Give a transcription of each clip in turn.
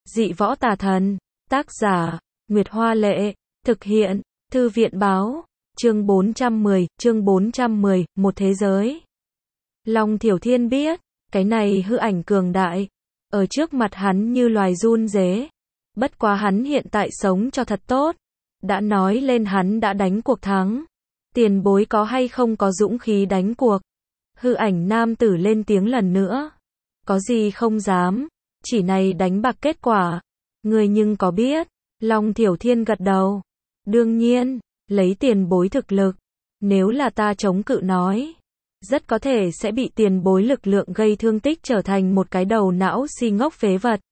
Dị võ tà thần. Tác giả, Nguyệt Hoa Lệ. Thực hiện, Thư viện Báo. Chương 410, một thế giới. Long Thiểu Thiên biết, cái này hư ảnh cường đại, ở trước mặt hắn như loài run rế. Bất quá hắn hiện tại sống cho thật tốt. Đã nói lên hắn đã đánh cuộc thắng. Tiền bối có hay không có dũng khí đánh cuộc? Hư ảnh nam tử lên tiếng lần nữa. Có gì không dám, chỉ này đánh bạc kết quả. Người nhưng có biết? Long Thiểu Thiên gật đầu. Đương nhiên, lấy tiền bối thực lực. Nếu là ta chống cự nói, rất có thể sẽ bị tiền bối lực lượng gây thương tích trở thành một cái đầu não si ngốc phế vật.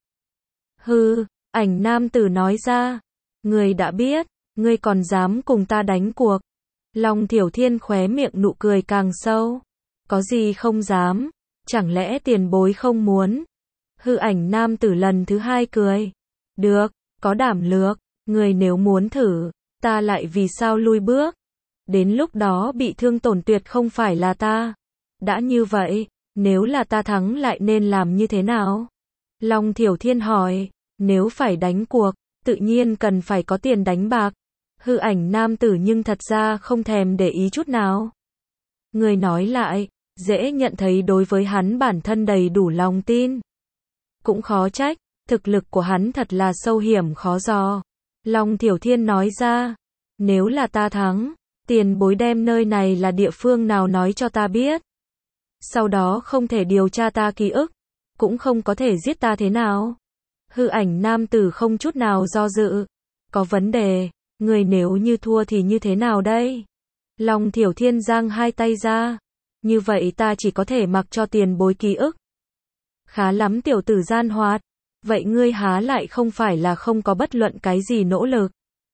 Hư, ảnh nam tử nói ra. Người đã biết, ngươi còn dám cùng ta đánh cuộc. Long Thiểu Thiên khóe miệng nụ cười càng sâu. Có gì không dám, chẳng lẽ tiền bối không muốn? Hư ảnh nam tử lần thứ hai cười. Được, có đảm lược, người nếu muốn thử, ta lại vì sao lui bước? Đến lúc đó bị thương tổn tuyệt không phải là ta. Đã như vậy, nếu là ta thắng lại nên làm như thế nào? Long Thiểu Thiên hỏi, nếu phải đánh cuộc, tự nhiên cần phải có tiền đánh bạc. Hư ảnh nam tử nhưng thật ra không thèm để ý chút nào. Người nói lại, dễ nhận thấy đối với hắn bản thân đầy đủ lòng tin. Cũng khó trách, thực lực của hắn thật là sâu hiểm khó dò. Long Thiểu Thiên nói ra, nếu là ta thắng, tiền bối đem nơi này là địa phương nào nói cho ta biết. Sau đó không thể điều tra ta ký ức, cũng không có thể giết ta thế nào. Hư ảnh nam tử không chút nào do dự. Có vấn đề, người nếu như thua thì như thế nào đây? Long Thiểu Thiên giang hai tay ra. Như vậy ta chỉ có thể mặc cho tiền bối ký ức. Khá lắm tiểu tử gian hoạt. Vậy ngươi há lại không phải là không có bất luận cái gì nỗ lực?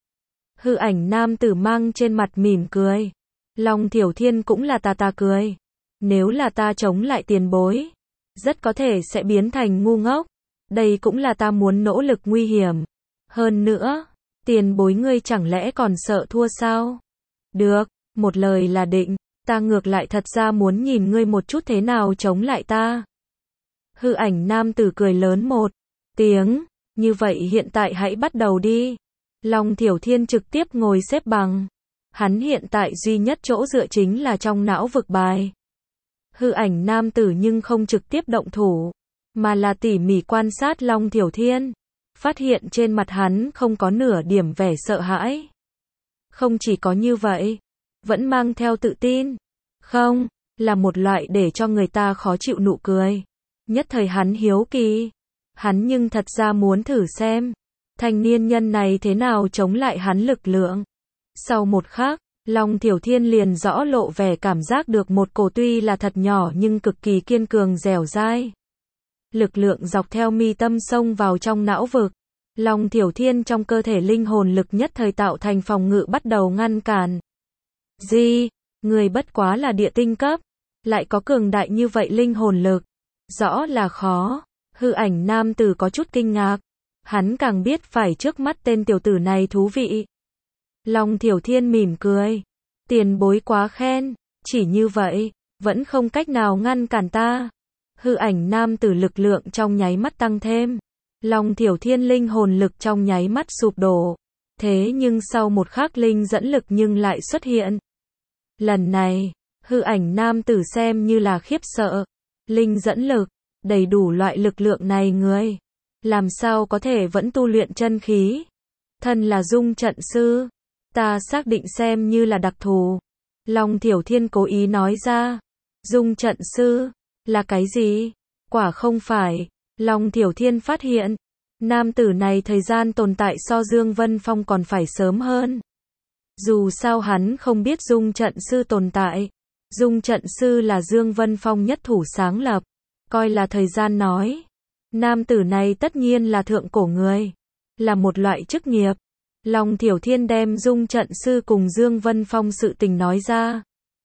Hư ảnh nam tử mang trên mặt mỉm cười. Long Thiểu Thiên cũng là ta cười. Nếu là ta chống lại tiền bối, rất có thể sẽ biến thành ngu ngốc. Đây cũng là ta muốn nỗ lực nguy hiểm. Hơn nữa, tiền bối ngươi chẳng lẽ còn sợ thua sao? Được, một lời là định, ta ngược lại thật ra muốn nhìn ngươi một chút thế nào chống lại ta. Hư ảnh nam tử cười lớn một tiếng, như vậy hiện tại hãy bắt đầu đi. Long Thiểu Thiên trực tiếp ngồi xếp bằng. Hắn hiện tại duy nhất chỗ dựa chính là trong não vực bài. Hư ảnh nam tử nhưng không trực tiếp động thủ, mà là tỉ mỉ quan sát Long Thiểu Thiên. Phát hiện trên mặt hắn không có nửa điểm vẻ sợ hãi. Không chỉ có như vậy, vẫn mang theo tự tin. Không, là một loại để cho người ta khó chịu nụ cười. Nhất thời hắn hiếu kỳ. Hắn nhưng thật ra muốn thử xem, thanh niên nhân này thế nào chống lại hắn lực lượng. Sau một khắc, Long Thiểu Thiên liền rõ lộ vẻ cảm giác được một cổ tuy là thật nhỏ nhưng cực kỳ kiên cường dẻo dai. Lực lượng dọc theo mi tâm xông vào trong não vực. Long Thiểu Thiên trong cơ thể linh hồn lực nhất thời tạo thành phòng ngự bắt đầu ngăn cản. Gì? Người bất quá là địa tinh cấp, lại có cường đại như vậy linh hồn lực. Rõ là khó. Hư ảnh nam tử có chút kinh ngạc. Hắn càng biết phải trước mắt tên tiểu tử này thú vị. Long Thiểu Thiên mỉm cười. Tiền bối quá khen, chỉ như vậy, vẫn không cách nào ngăn cản ta. Hư ảnh nam tử lực lượng trong nháy mắt tăng thêm. Long Thiểu Thiên linh hồn lực trong nháy mắt sụp đổ. Thế nhưng sau một khắc linh dẫn lực nhưng lại xuất hiện. Lần này, hư ảnh nam tử xem như là khiếp sợ. Linh dẫn lực, đầy đủ loại lực lượng này người. Làm sao có thể vẫn tu luyện chân khí? Thân là dung trận sư. Ta xác định xem như là đặc thù. Long Thiểu Thiên cố ý nói ra. Dung trận sư, là cái gì? Quả không phải. Long Thiểu Thiên phát hiện, nam tử này thời gian tồn tại so Dương Vân Phong còn phải sớm hơn. Dù sao hắn không biết dung trận sư tồn tại. Dung trận sư là Dương Vân Phong nhất thủ sáng lập. Coi là thời gian nói. Nam tử này tất nhiên là thượng cổ người. Là một loại chức nghiệp. Long Thiểu Thiên đem dung trận sư cùng Dương Vân Phong sự tình nói ra.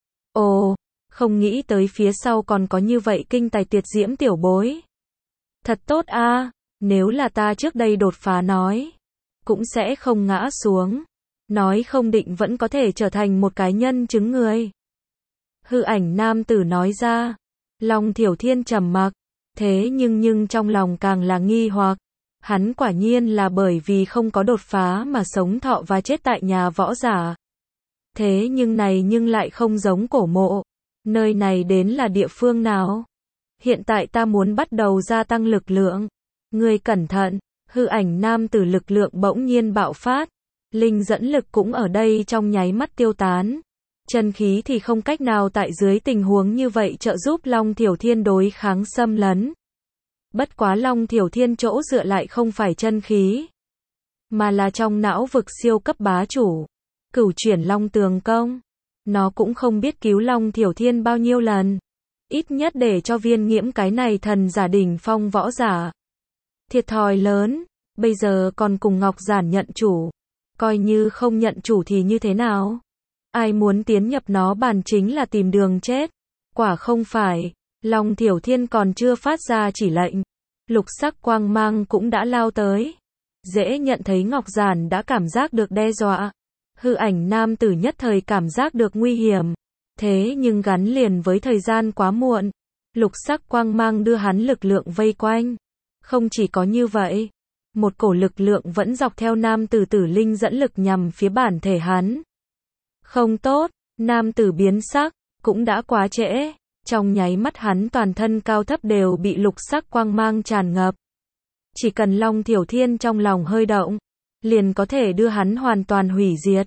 Ồ, không nghĩ tới phía sau còn có như vậy kinh tài tuyệt diễm tiểu bối. Thật tốt a, nếu là ta trước đây đột phá nói, cũng sẽ không ngã xuống. Nói không định vẫn có thể trở thành một cái nhân chứng người. Hư ảnh nam tử nói ra. Long Thiểu Thiên trầm mặc. Thế nhưng trong lòng càng là nghi hoặc. Hắn quả nhiên là bởi vì không có đột phá mà sống thọ và chết tại nhà võ giả. Thế nhưng lại không giống cổ mộ. Nơi này đến là địa phương nào? Hiện tại ta muốn bắt đầu gia tăng lực lượng. Ngươi cẩn thận, hư ảnh nam tử lực lượng bỗng nhiên bạo phát. Linh dẫn lực cũng ở đây trong nháy mắt tiêu tán. Chân khí thì không cách nào tại dưới tình huống như vậy trợ giúp Long Thiểu Thiên đối kháng xâm lấn. Bất quá Long Thiểu Thiên chỗ dựa lại không phải chân khí, mà là trong não vực siêu cấp bá chủ. Cửu chuyển Long Tường Công. Nó cũng không biết cứu Long Thiểu Thiên bao nhiêu lần. Ít nhất để cho Viên Nghiễm cái này thần giả đỉnh phong võ giả. Thiệt thòi lớn, bây giờ còn cùng Ngọc Giản nhận chủ. Coi như không nhận chủ thì như thế nào? Ai muốn tiến nhập nó bàn chính là tìm đường chết. Quả không phải, Long Thiểu Thiên còn chưa phát ra chỉ lệnh. Lục sắc quang mang cũng đã lao tới. Dễ nhận thấy Ngọc Giản đã cảm giác được đe dọa. Hư ảnh nam tử nhất thời cảm giác được nguy hiểm. Thế nhưng gắn liền với thời gian quá muộn. Lục sắc quang mang đưa hắn lực lượng vây quanh. Không chỉ có như vậy, một cổ lực lượng vẫn dọc theo nam tử tử linh dẫn lực nhằm phía bản thể hắn. Không tốt, nam tử biến sắc, cũng đã quá trễ. Trong nháy mắt hắn toàn thân cao thấp đều bị lục sắc quang mang tràn ngập. Chỉ cần Long Thiểu Thiên trong lòng hơi động, liền có thể đưa hắn hoàn toàn hủy diệt.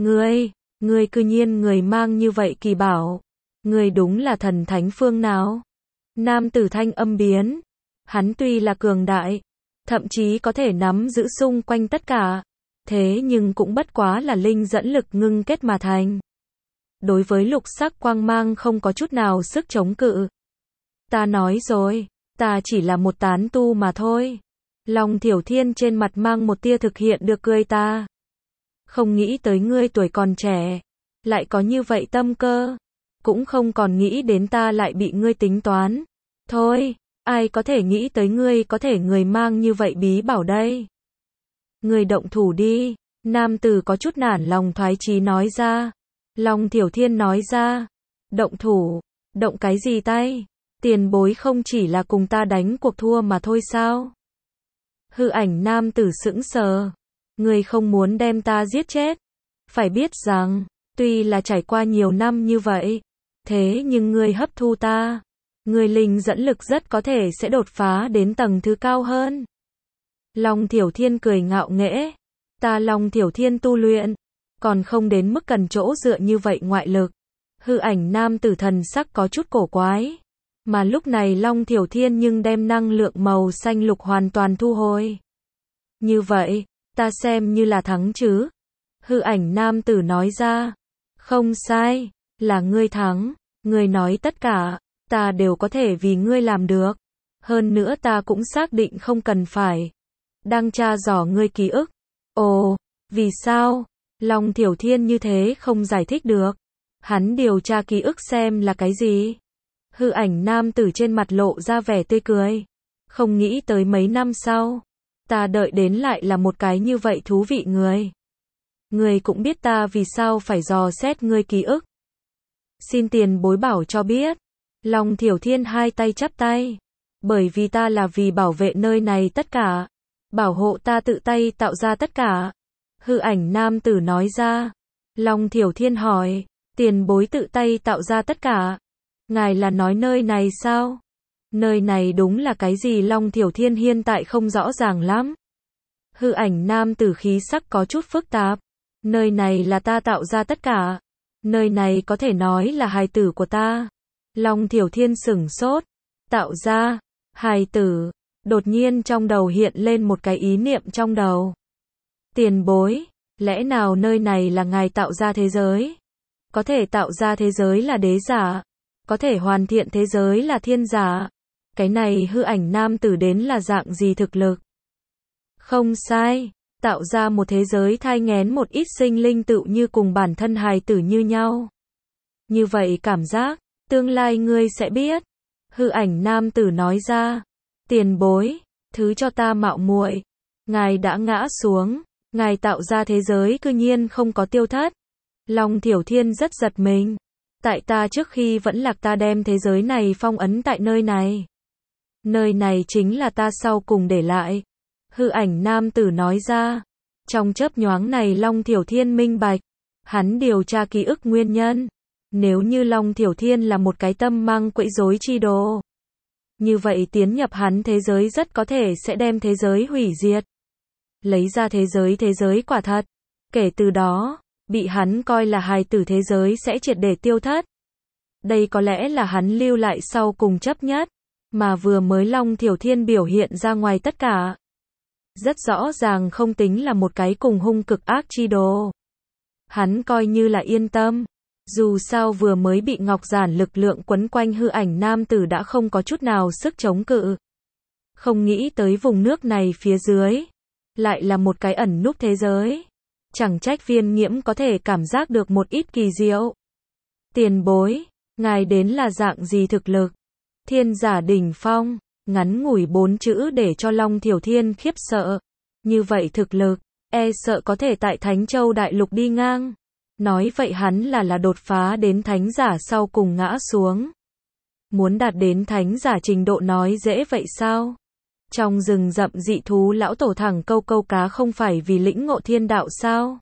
Ngươi cư nhiên người mang như vậy kỳ bảo. Ngươi đúng là thần thánh phương nào? Nam tử thanh âm biến. Hắn tuy là cường đại, thậm chí có thể nắm giữ xung quanh tất cả. Thế nhưng cũng bất quá là linh dẫn lực ngưng kết mà thành. Đối với lục sắc quang mang không có chút nào sức chống cự. Ta nói rồi, ta chỉ là một tán tu mà thôi. Long Thiểu Thiên trên mặt mang một tia thực hiện được cười ta. Không nghĩ tới ngươi tuổi còn trẻ, lại có như vậy tâm cơ. Cũng không còn nghĩ đến ta lại bị ngươi tính toán. Thôi, ai có thể nghĩ tới ngươi có thể người mang như vậy bí bảo đây. Ngươi động thủ đi, nam tử có chút nản lòng thoái chí nói ra. Long Thiểu Thiên nói ra, động thủ, động cái gì tay, tiền bối không chỉ là cùng ta đánh cuộc thua mà thôi sao? Hư ảnh nam tử sững sờ, ngươi không muốn đem ta giết chết, phải biết rằng, tuy là trải qua nhiều năm như vậy, thế nhưng ngươi hấp thu ta, ngươi linh dẫn lực rất có thể sẽ đột phá đến tầng thứ cao hơn. Long Thiểu Thiên cười ngạo nghễ, ta Long Thiểu Thiên tu luyện, còn không đến mức cần chỗ dựa như vậy ngoại lực. Hư ảnh nam tử thần sắc có chút cổ quái. Mà lúc này Long Thiểu Thiên nhưng đem năng lượng màu xanh lục hoàn toàn thu hồi. Như vậy, ta xem như là thắng chứ. Hư ảnh nam tử nói ra. Không sai, là ngươi thắng. Ngươi nói tất cả, ta đều có thể vì ngươi làm được. Hơn nữa ta cũng xác định không cần phải. Đang tra dò ngươi ký ức. Ồ, vì sao? Long Thiểu Thiên như thế không giải thích được. Hắn điều tra ký ức xem là cái gì? Hư ảnh nam tử trên mặt lộ ra vẻ tươi cười. Không nghĩ tới mấy năm sau, ta đợi đến lại là một cái như vậy thú vị người. Người cũng biết ta vì sao phải dò xét ngươi ký ức. Xin tiền bối bảo cho biết. Long Thiểu Thiên hai tay chắp tay. Bởi vì ta là vì bảo vệ nơi này tất cả. Bảo hộ ta tự tay tạo ra tất cả. Hư ảnh nam tử nói ra. Long Thiểu Thiên hỏi, tiền bối tự tay tạo ra tất cả. Ngài là nói nơi này sao? Nơi này đúng là cái gì Long Thiểu Thiên hiện tại không rõ ràng lắm. Hư ảnh nam tử khí sắc có chút phức tạp. Nơi này là ta tạo ra tất cả. Nơi này có thể nói là hài tử của ta. Long Thiểu Thiên sửng sốt. Tạo ra, hài tử. Đột nhiên trong đầu hiện lên một cái ý niệm trong đầu. Tiền bối, lẽ nào nơi này là ngài tạo ra thế giới? Có thể tạo ra thế giới là đế giả, có thể hoàn thiện thế giới là thiên giả. Cái này hư ảnh nam tử đến là dạng gì thực lực? Không sai, tạo ra một thế giới thai nghén một ít sinh linh tựu như cùng bản thân hài tử như nhau. Như vậy cảm giác, tương lai ngươi sẽ biết. Hư ảnh nam tử nói ra, tiền bối, thứ cho ta mạo muội, ngài đã ngã xuống. Ngài tạo ra thế giới cư nhiên không có tiêu thất. Long Thiểu Thiên rất giật mình. Tại ta trước khi vẫn lạc ta đem thế giới này phong ấn tại nơi này. Nơi này chính là ta sau cùng để lại. Hư ảnh nam tử nói ra. Trong chớp nhoáng này Long Thiểu Thiên minh bạch. Hắn điều tra ký ức nguyên nhân. Nếu như Long Thiểu Thiên là một cái tâm mang quấy rối chi đồ, như vậy tiến nhập hắn thế giới rất có thể sẽ đem thế giới hủy diệt. Lấy ra thế giới quả thật. Kể từ đó, bị hắn coi là hài tử thế giới sẽ triệt để tiêu thất. Đây có lẽ là hắn lưu lại sau cùng chấp nhất, mà vừa mới Long Thiểu Thiên biểu hiện ra ngoài tất cả. Rất rõ ràng không tính là một cái cùng hung cực ác chi đồ. Hắn coi như là yên tâm. Dù sao vừa mới bị ngọc giản lực lượng quấn quanh hư ảnh nam tử đã không có chút nào sức chống cự. Không nghĩ tới vùng nước này phía dưới lại là một cái ẩn núp thế giới. Chẳng trách Viên Nghiễm có thể cảm giác được một ít kỳ diệu. Tiền bối, ngài đến là dạng gì thực lực? Thiên giả đỉnh phong, ngắn ngủi 4 chữ để cho Long Thiểu Thiên khiếp sợ. Như vậy thực lực, e sợ có thể tại Thánh Châu Đại Lục đi ngang. Nói vậy hắn là đột phá đến thánh giả sau cùng ngã xuống. Muốn đạt đến thánh giả trình độ nói dễ vậy sao? Trong rừng rậm dị thú lão tổ thẳng câu cá không phải vì lĩnh ngộ thiên đạo sao?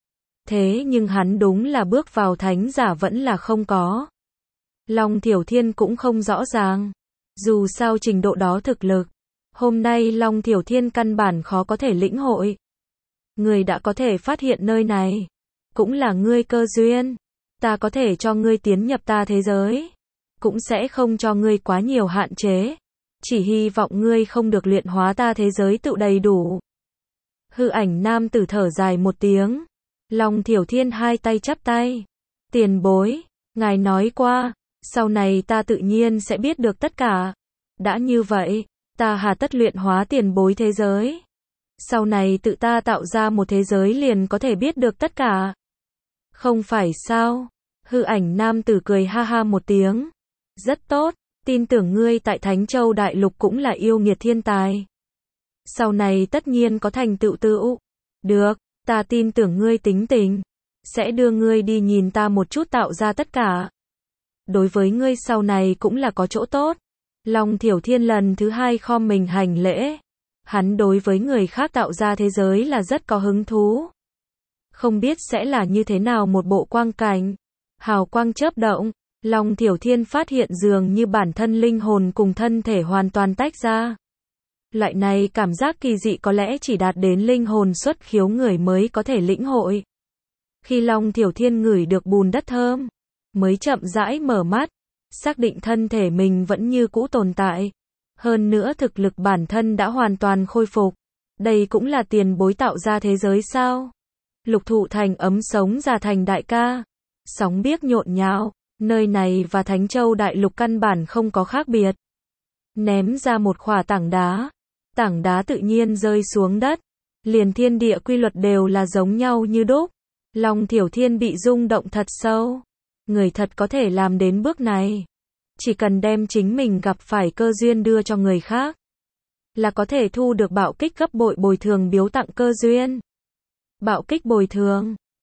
Thế nhưng hắn đúng là bước vào thánh giả vẫn là không có. Long Thiểu Thiên cũng không rõ ràng. Dù sao trình độ đó thực lực, hôm nay Long Thiểu Thiên căn bản khó có thể lĩnh hội. Người đã có thể phát hiện nơi này, cũng là ngươi cơ duyên. Ta có thể cho ngươi tiến nhập ta thế giới, cũng sẽ không cho ngươi quá nhiều hạn chế. Chỉ hy vọng ngươi không được luyện hóa ta thế giới tự đầy đủ. Hư ảnh nam tử thở dài một tiếng. Long Thiểu Thiên hai tay chắp tay. Tiền bối, ngài nói qua, sau này ta tự nhiên sẽ biết được tất cả. Đã như vậy, ta hà tất luyện hóa tiền bối thế giới. Sau này tự ta tạo ra một thế giới liền có thể biết được tất cả. Không phải sao? Hư ảnh nam tử cười ha ha một tiếng. Rất tốt, tin tưởng ngươi tại Thánh Châu Đại Lục cũng là yêu nghiệt thiên tài. Sau này tất nhiên có thành tựu tựu. Được, ta tin tưởng ngươi tính tình. Sẽ đưa ngươi đi nhìn ta một chút tạo ra tất cả. Đối với ngươi sau này cũng là có chỗ tốt. Long Thiểu Thiên lần thứ hai khom mình hành lễ. Hắn đối với người khác tạo ra thế giới là rất có hứng thú. Không biết sẽ là như thế nào một bộ quang cảnh. Hào quang chớp động, Long Thiểu Thiên phát hiện dường như bản thân linh hồn cùng thân thể hoàn toàn tách ra. Loại này cảm giác kỳ dị có lẽ chỉ đạt đến linh hồn xuất khiếu người mới có thể lĩnh hội. Khi Long Thiểu Thiên ngửi được bùn đất thơm, mới chậm rãi mở mắt, xác định thân thể mình vẫn như cũ tồn tại. Hơn nữa thực lực bản thân đã hoàn toàn khôi phục. Đây cũng là tiền bối tạo ra thế giới sao? Lục Thụ Thành ấm sống già thành đại ca. Sóng biếc nhộn nhạo, nơi này và Thánh Châu Đại Lục căn bản không có khác biệt. Ném ra một khỏa tảng đá tự nhiên rơi xuống đất. Liền thiên địa quy luật đều là giống nhau như đúc. Long Thiểu Thiên bị rung động thật sâu. Người thật có thể làm đến bước này. Chỉ cần đem chính mình gặp phải cơ duyên đưa cho người khác, là có thể thu được bạo kích gấp bội bồi thường biếu tặng cơ duyên. Bạo kích bồi thường.